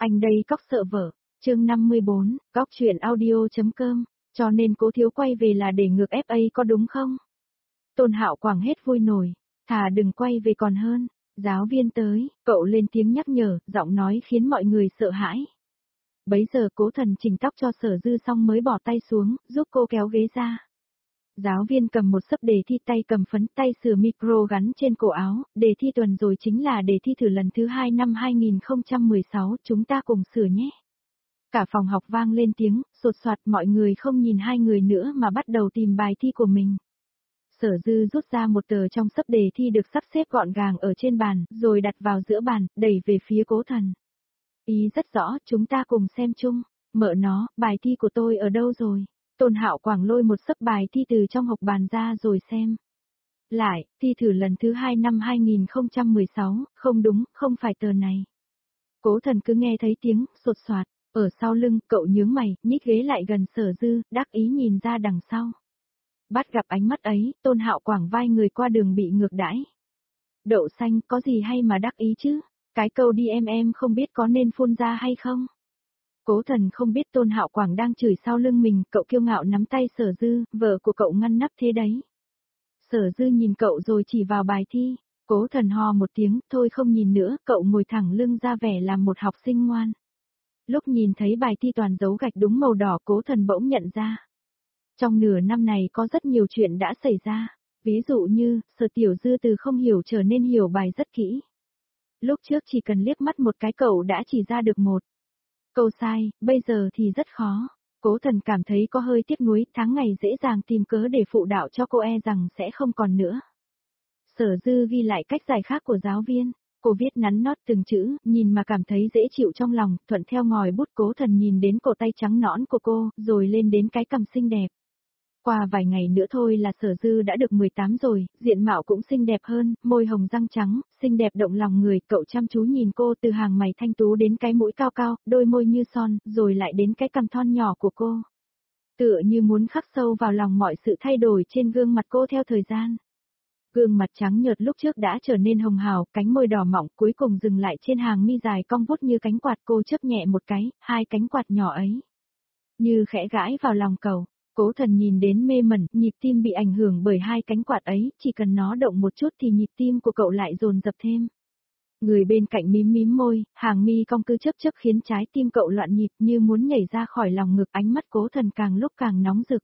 Anh đây cóc sợ vợ, chương 54, cóc truyện audio.com, cho nên Cố Thiếu quay về là để ngược FA có đúng không? Tôn Hạo Quảng hết vui nổi, thà đừng quay về còn hơn. Giáo viên tới, cậu lên tiếng nhắc nhở, giọng nói khiến mọi người sợ hãi. Bấy giờ Cố Thần chỉnh tóc cho Sở Dư xong mới bỏ tay xuống, giúp cô kéo ghế ra. Giáo viên cầm một sấp đề thi, tay cầm phấn, tay sửa micro gắn trên cổ áo, đề thi tuần rồi chính là đề thi thử lần thứ 2 năm 2016, chúng ta cùng sửa nhé. Cả phòng học vang lên tiếng, sột soạt, mọi người không nhìn hai người nữa mà bắt đầu tìm bài thi của mình. Sở Dư rút ra một tờ trong sấp đề thi được sắp xếp gọn gàng ở trên bàn, rồi đặt vào giữa bàn, đẩy về phía Cố Thần. Ý rất rõ, chúng ta cùng xem chung. Mợ nó, bài thi của tôi ở đâu rồi? Tôn Hạo Quảng lôi một sấp bài thi từ trong hộc bàn ra rồi xem. Lại, thi thử lần thứ 2 năm 2016, không đúng, không phải tờ này. Cố Thần cứ nghe thấy tiếng sột soạt, ở sau lưng, cậu nhướng mày, nhích ghế lại gần Sở Dư, đắc ý nhìn ra đằng sau. Bắt gặp ánh mắt ấy, Tôn Hạo Quảng vai người qua đường bị ngược đãi. Đậu xanh, có gì hay mà đắc ý chứ? Cái câu đi em không biết có nên phun ra hay không? Cố Thần không biết Tôn Hạo Quảng đang chửi sau lưng mình, cậu kiêu ngạo nắm tay Sở Dư, vợ của cậu ngăn nắp thế đấy. Sở Dư nhìn cậu rồi chỉ vào bài thi, Cố Thần ho một tiếng, thôi không nhìn nữa, cậu ngồi thẳng lưng ra vẻ làm một học sinh ngoan. Lúc nhìn thấy bài thi toàn dấu gạch đúng màu đỏ, Cố Thần bỗng nhận ra. Trong nửa năm này có rất nhiều chuyện đã xảy ra, ví dụ như, Sở Tiểu Dư từ không hiểu trở nên hiểu bài rất kỹ. Lúc trước chỉ cần liếc mắt một cái cậu đã chỉ ra được một câu sai, bây giờ thì rất khó. Cố Thần cảm thấy có hơi tiếc nuối, tháng ngày dễ dàng tìm cớ để phụ đạo cho cô rằng sẽ không còn nữa. Sở Dư ghi lại cách giải khác của giáo viên, cô viết nắn nót từng chữ, nhìn mà cảm thấy dễ chịu trong lòng, thuận theo ngòi bút. Cố Thần nhìn đến cổ tay trắng nõn của cô, rồi lên đến cái cằm xinh đẹp. Qua vài ngày nữa thôi là Sở Dư đã được 18 rồi, diện mạo cũng xinh đẹp hơn, môi hồng răng trắng, xinh đẹp động lòng người, cậu chăm chú nhìn cô từ hàng mày thanh tú đến cái mũi cao cao, đôi môi như son, rồi lại đến cái cằm thon nhỏ của cô. Tựa như muốn khắc sâu vào lòng mọi sự thay đổi trên gương mặt cô theo thời gian. Gương mặt trắng nhợt lúc trước đã trở nên hồng hào, cánh môi đỏ mọng cuối cùng dừng lại trên hàng mi dài cong vút như cánh quạt. Cô chớp nhẹ một cái, hai cánh quạt nhỏ ấy như khẽ gãi vào lòng cậu. Cố Thần nhìn đến mê mẩn, nhịp tim bị ảnh hưởng bởi hai cánh quạt ấy, chỉ cần nó động một chút thì nhịp tim của cậu lại dồn dập thêm. Người bên cạnh mím mím môi, hàng mi cong cứ chớp chớp khiến trái tim cậu loạn nhịp như muốn nhảy ra khỏi lòng ngực. Ánh mắt Cố Thần càng lúc càng nóng rực.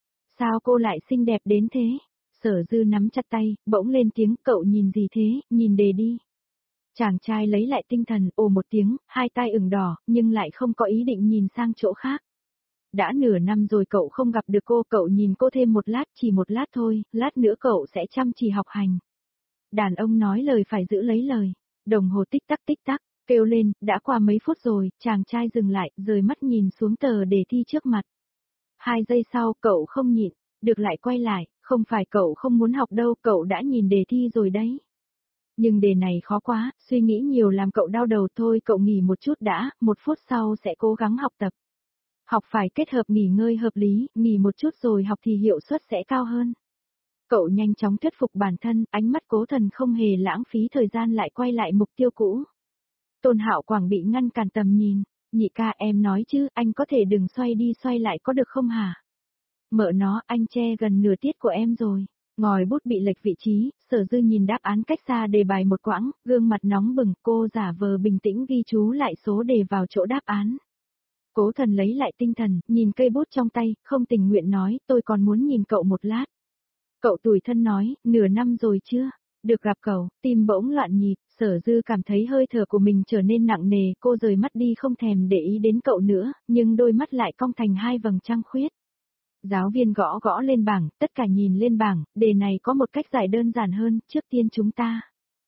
Sao cô lại xinh đẹp đến thế? Sở Dư nắm chặt tay, bỗng lên tiếng, cậu nhìn gì thế, nhìn đề đi. Chàng trai lấy lại tinh thần, ồ một tiếng, hai tai ửng đỏ, nhưng lại không có ý định nhìn sang chỗ khác. Đã nửa năm rồi cậu không gặp được cô, cậu nhìn cô thêm một lát, chỉ một lát thôi, lát nữa cậu sẽ chăm chỉ học hành. Đàn ông nói lời phải giữ lấy lời. Đồng hồ tích tắc, kêu lên, đã qua mấy phút rồi, chàng trai dừng lại, rời mắt nhìn xuống tờ đề thi trước mặt. 2 giây sau, cậu không nhịn, được lại quay lại, không phải cậu không muốn học đâu, cậu đã nhìn đề thi rồi đấy. Nhưng đề này khó quá, suy nghĩ nhiều làm cậu đau đầu thôi, cậu nghỉ một chút đã, 1 phút sau sẽ cố gắng học tập. Học phải kết hợp nghỉ ngơi hợp lý, nghỉ một chút rồi học thì hiệu suất sẽ cao hơn. Cậu nhanh chóng thuyết phục bản thân, ánh mắt Cố Thần không hề lãng phí thời gian lại quay lại mục tiêu cũ. Tôn Hạo Quảng bị ngăn cản tầm nhìn, nhị ca em nói chứ, anh có thể đừng xoay đi xoay lại có được không hả? Mợ nó, anh che gần nửa tiết của em rồi. Ngòi bút bị lệch vị trí, Sở Dư nhìn đáp án cách xa đề bài một quãng, gương mặt nóng bừng, cô giả vờ bình tĩnh ghi chú lại số đề vào chỗ đáp án. Cố Thần lấy lại tinh thần, nhìn cây bút trong tay, không tình nguyện nói, tôi còn muốn nhìn cậu một lát. Cậu tủi thân nói, nửa năm rồi chưa? Được gặp cậu, tim bỗng loạn nhịp, Sở Dư cảm thấy hơi thở của mình trở nên nặng nề, cô rời mắt đi không thèm để ý đến cậu nữa, nhưng đôi mắt lại cong thành hai vầng trăng khuyết. Giáo viên gõ gõ lên bảng, tất cả nhìn lên bảng, đề này có một cách giải đơn giản hơn, trước tiên chúng ta.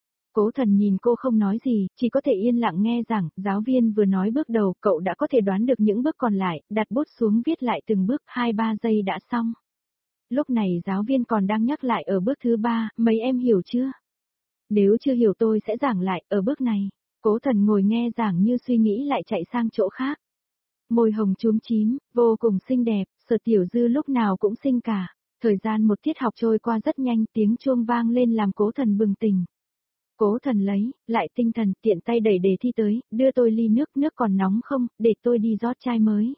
Cố Thần nhìn cô không nói gì, chỉ có thể yên lặng nghe giảng, giáo viên vừa nói bước đầu, cậu đã có thể đoán được những bước còn lại, đặt bút xuống viết lại từng bước, 2-3 giây đã xong. Lúc này giáo viên còn đang nhắc lại ở bước thứ 3, mấy em hiểu chưa? Nếu chưa hiểu tôi sẽ giảng lại, ở bước này. Cố Thần ngồi nghe giảng như suy nghĩ lại chạy sang chỗ khác. Môi hồng chúm chím, vô cùng xinh đẹp, Sở Tiểu Dư lúc nào cũng xinh cả. Thời gian một tiết học trôi qua rất nhanh, tiếng chuông vang lên làm Cố Thần bừng tỉnh. Cố Thần lấy, lại tinh thần, tiện tay đẩy đề thi tới, đưa tôi ly nước, nước còn nóng không, để tôi đi rót chai mới.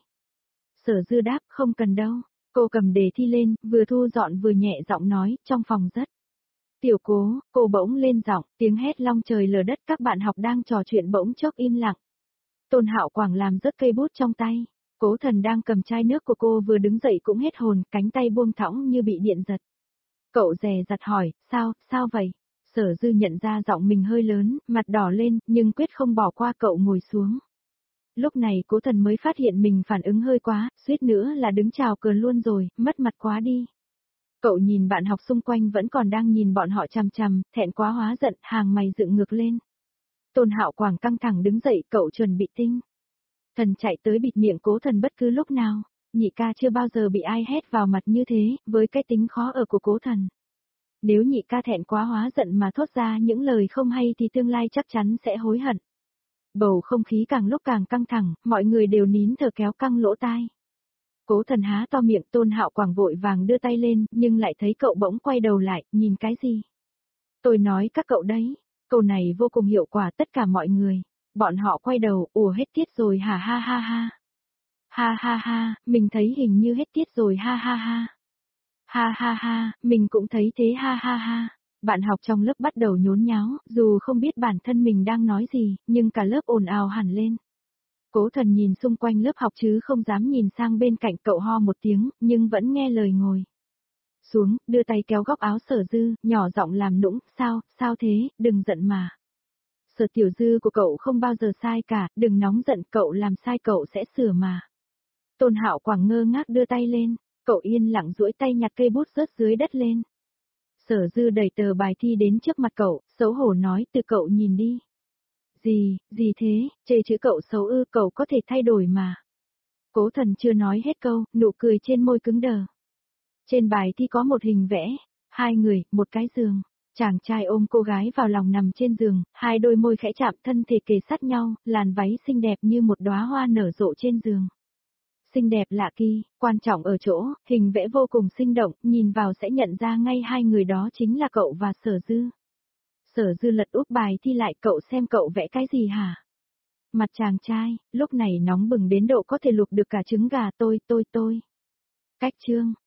Sở Dư đáp, không cần đâu. Cô cầm đề thi lên, vừa thu dọn vừa nhẹ giọng nói, trong phòng rất. Tiểu Cố, cô bỗng lên giọng, tiếng hét long trời lở đất, các bạn học đang trò chuyện bỗng chốc im lặng. Tôn Hạo Quảng làm rớt cây bút trong tay. Cố Thần đang cầm chai nước của cô vừa đứng dậy cũng hết hồn, cánh tay buông thõng như bị điện giật. Cậu dè dặt hỏi, sao vậy? Sở Dư nhận ra giọng mình hơi lớn, mặt đỏ lên, nhưng quyết không bỏ qua cậu ngồi xuống. Lúc này Cố Thần mới phát hiện mình phản ứng hơi quá, suýt nữa là đứng chào cờ luôn rồi, mất mặt quá đi. Cậu nhìn bạn học xung quanh vẫn còn đang nhìn bọn họ chằm chằm, thẹn quá hóa giận, hàng mày dựng ngược lên. Tôn Hạo Quảng căng thẳng đứng dậy, cậu chuẩn bị tinh thần chạy tới bịt miệng Cố Thần bất cứ lúc nào. Nhị ca chưa bao giờ bị ai hét vào mặt như thế, với cái tính khó ở của Cố Thần. Nếu nhị ca thẹn quá hóa giận mà thốt ra những lời không hay thì tương lai chắc chắn sẽ hối hận. Bầu không khí càng lúc càng căng thẳng, mọi người đều nín thở kéo căng lỗ tai. Cố Thần há to miệng, Tôn Hạo Quảng vội vàng đưa tay lên, nhưng lại thấy cậu bỗng quay đầu lại, nhìn cái gì? Tôi nói các cậu đấy, câu này vô cùng hiệu quả tất cả mọi người. Bọn họ quay đầu, ủa hết tiết rồi hả ha ha ha. Ha ha ha, mình thấy hình như hết tiết rồi ha ha ha. Ha ha ha, mình cũng thấy thế ha ha ha. Bạn học trong lớp bắt đầu nhốn nháo, dù không biết bản thân mình đang nói gì, nhưng cả lớp ồn ào hẳn lên. Cố Thần nhìn xung quanh lớp học chứ không dám nhìn sang bên cạnh, cậu ho một tiếng, nhưng vẫn nghe lời ngồi xuống, đưa tay kéo góc áo Sở Dư, nhỏ giọng làm nũng, sao thế, đừng giận mà. Sở Tiểu Dư của cậu không bao giờ sai cả, đừng nóng giận, cậu làm sai cậu sẽ sửa mà. Tôn Hạo Quảng ngơ ngác đưa tay lên, cậu yên lặng duỗi tay nhặt cây bút rớt dưới đất lên. Sở Dư đẩy tờ bài thi đến trước mặt cậu, xấu hổ nói, từ cậu nhìn đi. Gì thế, chê chữ cậu xấu ư, cậu có thể thay đổi mà. Cố Thần chưa nói hết câu, nụ cười trên môi cứng đờ. Trên bài thi có một hình vẽ, hai người, một cái giường. Chàng trai ôm cô gái vào lòng nằm trên giường, hai đôi môi khẽ chạm, thân thể kề sát nhau, làn váy xinh đẹp như một đóa hoa nở rộ trên giường. Xinh đẹp lạ kỳ, quan trọng ở chỗ, hình vẽ vô cùng sinh động, nhìn vào sẽ nhận ra ngay hai người đó chính là cậu và Sở Dư. Sở Dư lật úp bài thi lại, cậu xem cậu vẽ cái gì hả? Mặt chàng trai, lúc này nóng bừng đến độ có thể luộc được cả trứng gà, tôi. Cách chương.